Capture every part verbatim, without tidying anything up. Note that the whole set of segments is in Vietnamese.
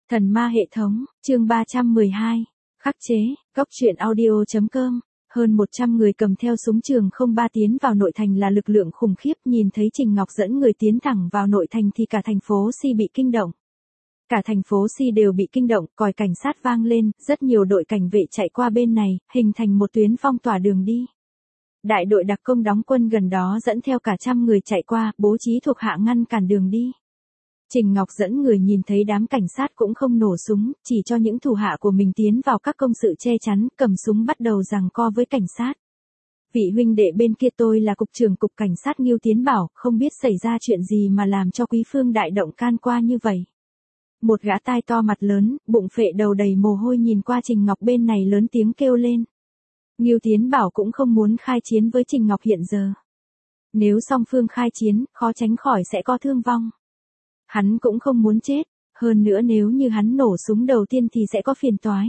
Thần ma hệ thống, chương ba trăm mười hai, khắc chế, góc truyện audio.com. Hơn một trăm người cầm theo súng trường không ba tiến vào nội thành là lực lượng khủng khiếp, nhìn thấy Trình Ngọc dẫn người tiến thẳng vào nội thành thì cả thành phố Si bị kinh động. Cả thành phố Si đều bị kinh động, còi cảnh sát vang lên, rất nhiều đội cảnh vệ chạy qua bên này, hình thành một tuyến phong tỏa đường đi. Đại đội đặc công đóng quân gần đó dẫn theo cả trăm người chạy qua, bố trí thuộc hạ ngăn cản đường đi. Trình Ngọc dẫn người nhìn thấy đám cảnh sát cũng không nổ súng, chỉ cho những thủ hạ của mình tiến vào các công sự che chắn, cầm súng bắt đầu giằng co với cảnh sát. Vị huynh đệ bên kia tôi là cục trưởng cục cảnh sát Ngưu Tiến bảo, không biết xảy ra chuyện gì mà làm cho Quý Phương đại động can qua như vậy. Một gã tai to mặt lớn, bụng phệ đầu đầy mồ hôi nhìn qua Trình Ngọc bên này lớn tiếng kêu lên. Ngưu Tiến bảo cũng không muốn khai chiến với Trình Ngọc hiện giờ. Nếu song phương khai chiến, khó tránh khỏi sẽ có thương vong. Hắn cũng không muốn chết, hơn nữa nếu như hắn nổ súng đầu tiên thì sẽ có phiền toái.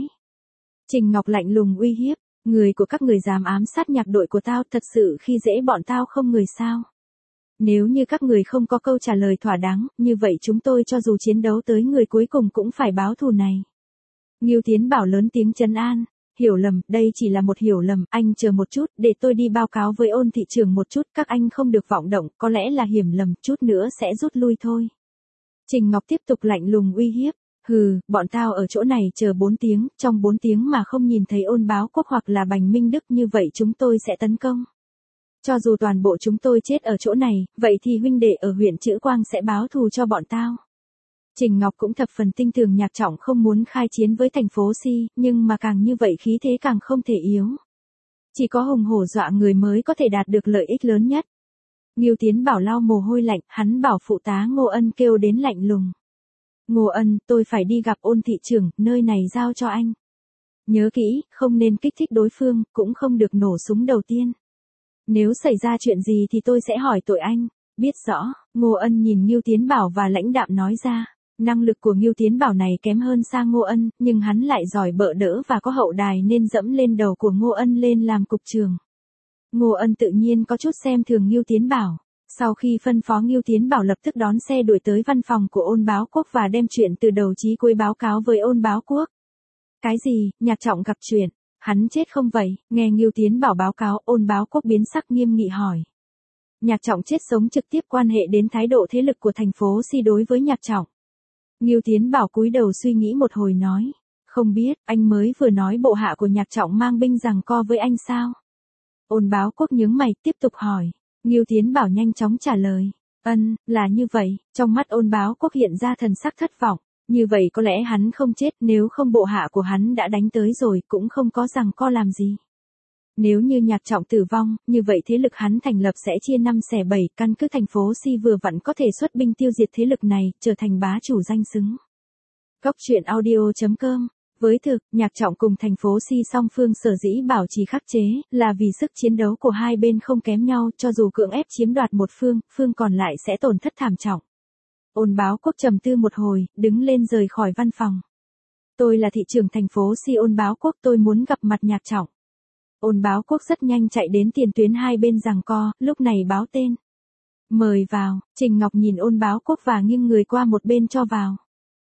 Trình Ngọc lạnh lùng uy hiếp, người của các người dám ám sát nhạc đội của tao thật sự khi dễ bọn tao không người sao. Nếu như các người không có câu trả lời thỏa đáng, như vậy chúng tôi cho dù chiến đấu tới người cuối cùng cũng phải báo thù này. Ngưu Tiến bảo lớn tiếng trấn an, hiểu lầm, đây chỉ là một hiểu lầm, anh chờ một chút, để tôi đi báo cáo với Ôn thị trưởng một chút, các anh không được vọng động, có lẽ là hiểu lầm, chút nữa sẽ rút lui thôi. Trình Ngọc tiếp tục lạnh lùng uy hiếp, hừ, bọn tao ở chỗ này chờ bốn tiếng, trong bốn tiếng mà không nhìn thấy Ôn Báo Quốc hoặc là Bành Minh Đức như vậy chúng tôi sẽ tấn công. Cho dù toàn bộ chúng tôi chết ở chỗ này, vậy thì huynh đệ ở huyện Trữ Quang sẽ báo thù cho bọn tao. Trình Ngọc cũng thập phần tin tưởng Nhạc Trọng không muốn khai chiến với thành phố Si, nhưng mà càng như vậy khí thế càng không thể yếu. Chỉ có hùng hổ dọa người mới có thể đạt được lợi ích lớn nhất. Ngưu Tiến bảo lau mồ hôi lạnh, hắn bảo phụ tá Ngô Ân kêu đến lạnh lùng. Ngô Ân, tôi phải đi gặp Ôn thị trưởng, nơi này giao cho anh. Nhớ kỹ, không nên kích thích đối phương, cũng không được nổ súng đầu tiên. Nếu xảy ra chuyện gì thì tôi sẽ hỏi tội anh. Biết rõ, Ngô Ân nhìn Ngưu Tiến bảo và lãnh đạm nói ra. Năng lực của Ngưu Tiến bảo này kém hơn xa Ngô Ân, nhưng hắn lại giỏi bợ đỡ và có hậu đài nên dẫm lên đầu của Ngô Ân lên làm cục trưởng. Ngô Ân tự nhiên có chút xem thường Ngưu Tiến bảo. Sau khi phân phó Ngưu Tiến bảo lập tức đón xe đuổi tới văn phòng của Ôn Báo Quốc và đem chuyện từ đầu chí cuối báo cáo với Ôn Báo Quốc. Cái gì, Nhạc Trọng gặp chuyện, hắn chết không vậy? Nghe Ngưu Tiến bảo báo cáo, Ôn Báo Quốc biến sắc nghiêm nghị hỏi. Nhạc Trọng chết sống trực tiếp quan hệ đến thái độ thế lực của thành phố Si đối với Nhạc Trọng. Ngưu Tiến bảo cúi đầu suy nghĩ một hồi nói. Không biết, anh mới vừa nói bộ hạ của Nhạc Trọng mang binh giằng co với anh sao? Ôn Báo Quốc nhướng mày, tiếp tục hỏi. Ngưu Tiến bảo nhanh chóng trả lời. Ân, là như vậy, trong mắt Ôn Báo Quốc hiện ra thần sắc thất vọng. Như vậy có lẽ hắn không chết, nếu không bộ hạ của hắn đã đánh tới rồi, cũng không có giằng co làm gì. Nếu như Nhạc Trọng tử vong, như vậy thế lực hắn thành lập sẽ chia năm xẻ bảy, căn cứ thành phố Si vừa vặn có thể xuất binh tiêu diệt thế lực này, trở thành bá chủ danh xứng. Góc truyện audio.com. Với thực, Nhạc Trọng cùng thành phố Si song phương sở dĩ bảo trì khắc chế, là vì sức chiến đấu của hai bên không kém nhau, cho dù cưỡng ép chiếm đoạt một phương, phương còn lại sẽ tổn thất thảm trọng. Ôn Báo Quốc trầm tư một hồi, đứng lên rời khỏi văn phòng. Tôi là thị trưởng thành phố Si Ôn Báo Quốc, tôi muốn gặp mặt Nhạc Trọng. Ôn Báo Quốc rất nhanh chạy đến tiền tuyến hai bên giằng co, lúc này báo tên. Mời vào, Trình Ngọc nhìn Ôn Báo Quốc và nghiêng người qua một bên cho vào.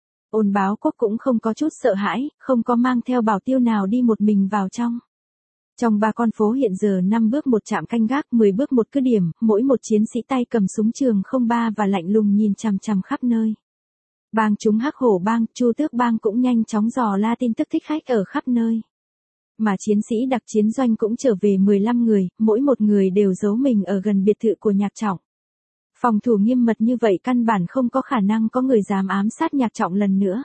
Ôn Báo Quốc cũng không có chút sợ hãi, không có mang theo bảo tiêu nào đi một mình vào trong. Trong ba con phố hiện giờ năm bước một trạm canh gác, mười bước một cứ điểm, mỗi một chiến sĩ tay cầm súng trường không ba và lạnh lùng nhìn chằm chằm khắp nơi. Bang chúng Hắc Hổ bang, Chu Tước bang cũng nhanh chóng dò la tin tức thích khách ở khắp nơi. Mà chiến sĩ đặc chiến doanh cũng trở về mười lăm người, mỗi một người đều giấu mình ở gần biệt thự của Nhạc Trọng. Phòng thủ nghiêm mật như vậy căn bản không có khả năng có người dám ám sát Nhạc Trọng lần nữa.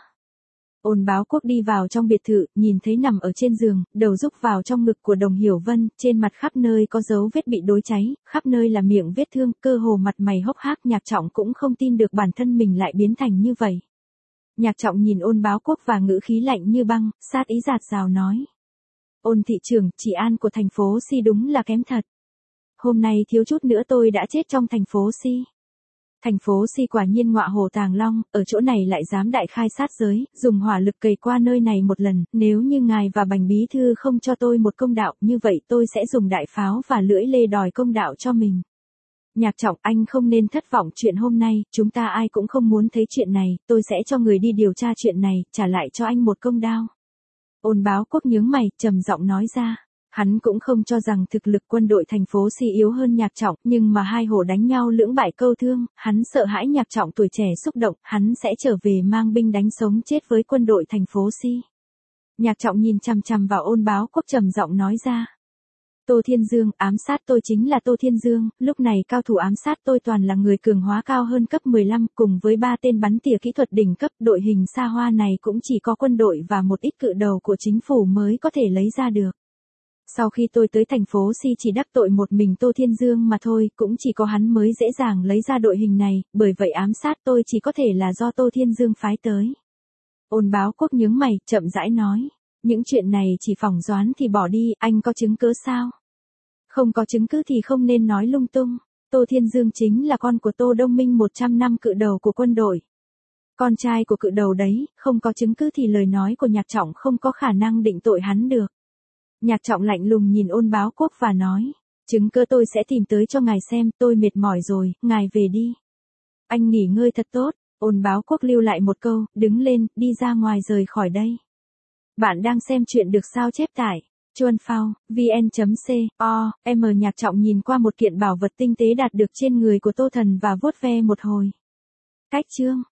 Ôn Báo Quốc đi vào trong biệt thự, nhìn thấy nằm ở trên giường, đầu rúc vào trong ngực của Đồng Hiểu Vân, trên mặt khắp nơi có dấu vết bị đối cháy, khắp nơi là miệng vết thương, cơ hồ mặt mày hốc hác. Nhạc Trọng cũng không tin được bản thân mình lại biến thành như vậy. Nhạc Trọng nhìn Ôn Báo Quốc và ngữ khí lạnh như băng, sát ý rạt rào nói. Ôn thị trưởng, trị an của thành phố Si đúng là kém thật. Hôm nay thiếu chút nữa tôi đã chết trong thành phố Si. Thành phố Si quả nhiên ngọa hổ tàng long, ở chỗ này lại dám đại khai sát giới, dùng hỏa lực cày qua nơi này một lần, nếu như ngài và Bành bí thư không cho tôi một công đạo, như vậy tôi sẽ dùng đại pháo và lưỡi lê đòi công đạo cho mình. Nhạc Trọng, anh không nên thất vọng, chuyện hôm nay, chúng ta ai cũng không muốn thấy chuyện này, tôi sẽ cho người đi điều tra chuyện này, trả lại cho anh một công đao. Ôn Báo Quốc nhướng mày, trầm giọng nói ra. Hắn cũng không cho rằng thực lực quân đội thành phố Si yếu hơn Nhạc Trọng, nhưng mà hai hổ đánh nhau lưỡng bại câu thương, hắn sợ hãi Nhạc Trọng tuổi trẻ xúc động, hắn sẽ trở về mang binh đánh sống chết với quân đội thành phố Si. Nhạc Trọng nhìn chằm chằm vào Ôn Báo Quốc trầm giọng nói ra. Tô Thiên Dương, ám sát tôi chính là Tô Thiên Dương, lúc này cao thủ ám sát tôi toàn là người cường hóa cao hơn cấp mười lăm, cùng với ba tên bắn tỉa kỹ thuật đỉnh cấp, đội hình xa hoa này cũng chỉ có quân đội và một ít cự đầu của chính phủ mới có thể lấy ra được. Sau khi tôi tới thành phố Si chỉ đắc tội một mình Tô Thiên Dương mà thôi, cũng chỉ có hắn mới dễ dàng lấy ra đội hình này, bởi vậy ám sát tôi chỉ có thể là do Tô Thiên Dương phái tới. Ôn Báo Quốc nhướng mày, chậm rãi nói. Những chuyện này chỉ phỏng đoán thì bỏ đi, anh có chứng cứ sao? Không có chứng cứ thì không nên nói lung tung. Tô Thiên Dương chính là con của Tô Đông Minh một trăm năm cự đầu của quân đội. Con trai của cự đầu đấy, không có chứng cứ thì lời nói của Nhạc Trọng không có khả năng định tội hắn được. Nhạc Trọng lạnh lùng nhìn Ôn Báo Quốc và nói. Chứng cứ tôi sẽ tìm tới cho ngài xem, tôi mệt mỏi rồi, ngài về đi. Anh nghỉ ngơi thật tốt. Ôn Báo Quốc lưu lại một câu, đứng lên, đi ra ngoài rời khỏi đây. Bạn đang xem chuyện được sao chép tại chuan phao vn chấm co em. Nhạc Trọng nhìn qua một kiện bảo vật tinh tế đạt được trên người của Tô Thần và vuốt ve một hồi. Cách chương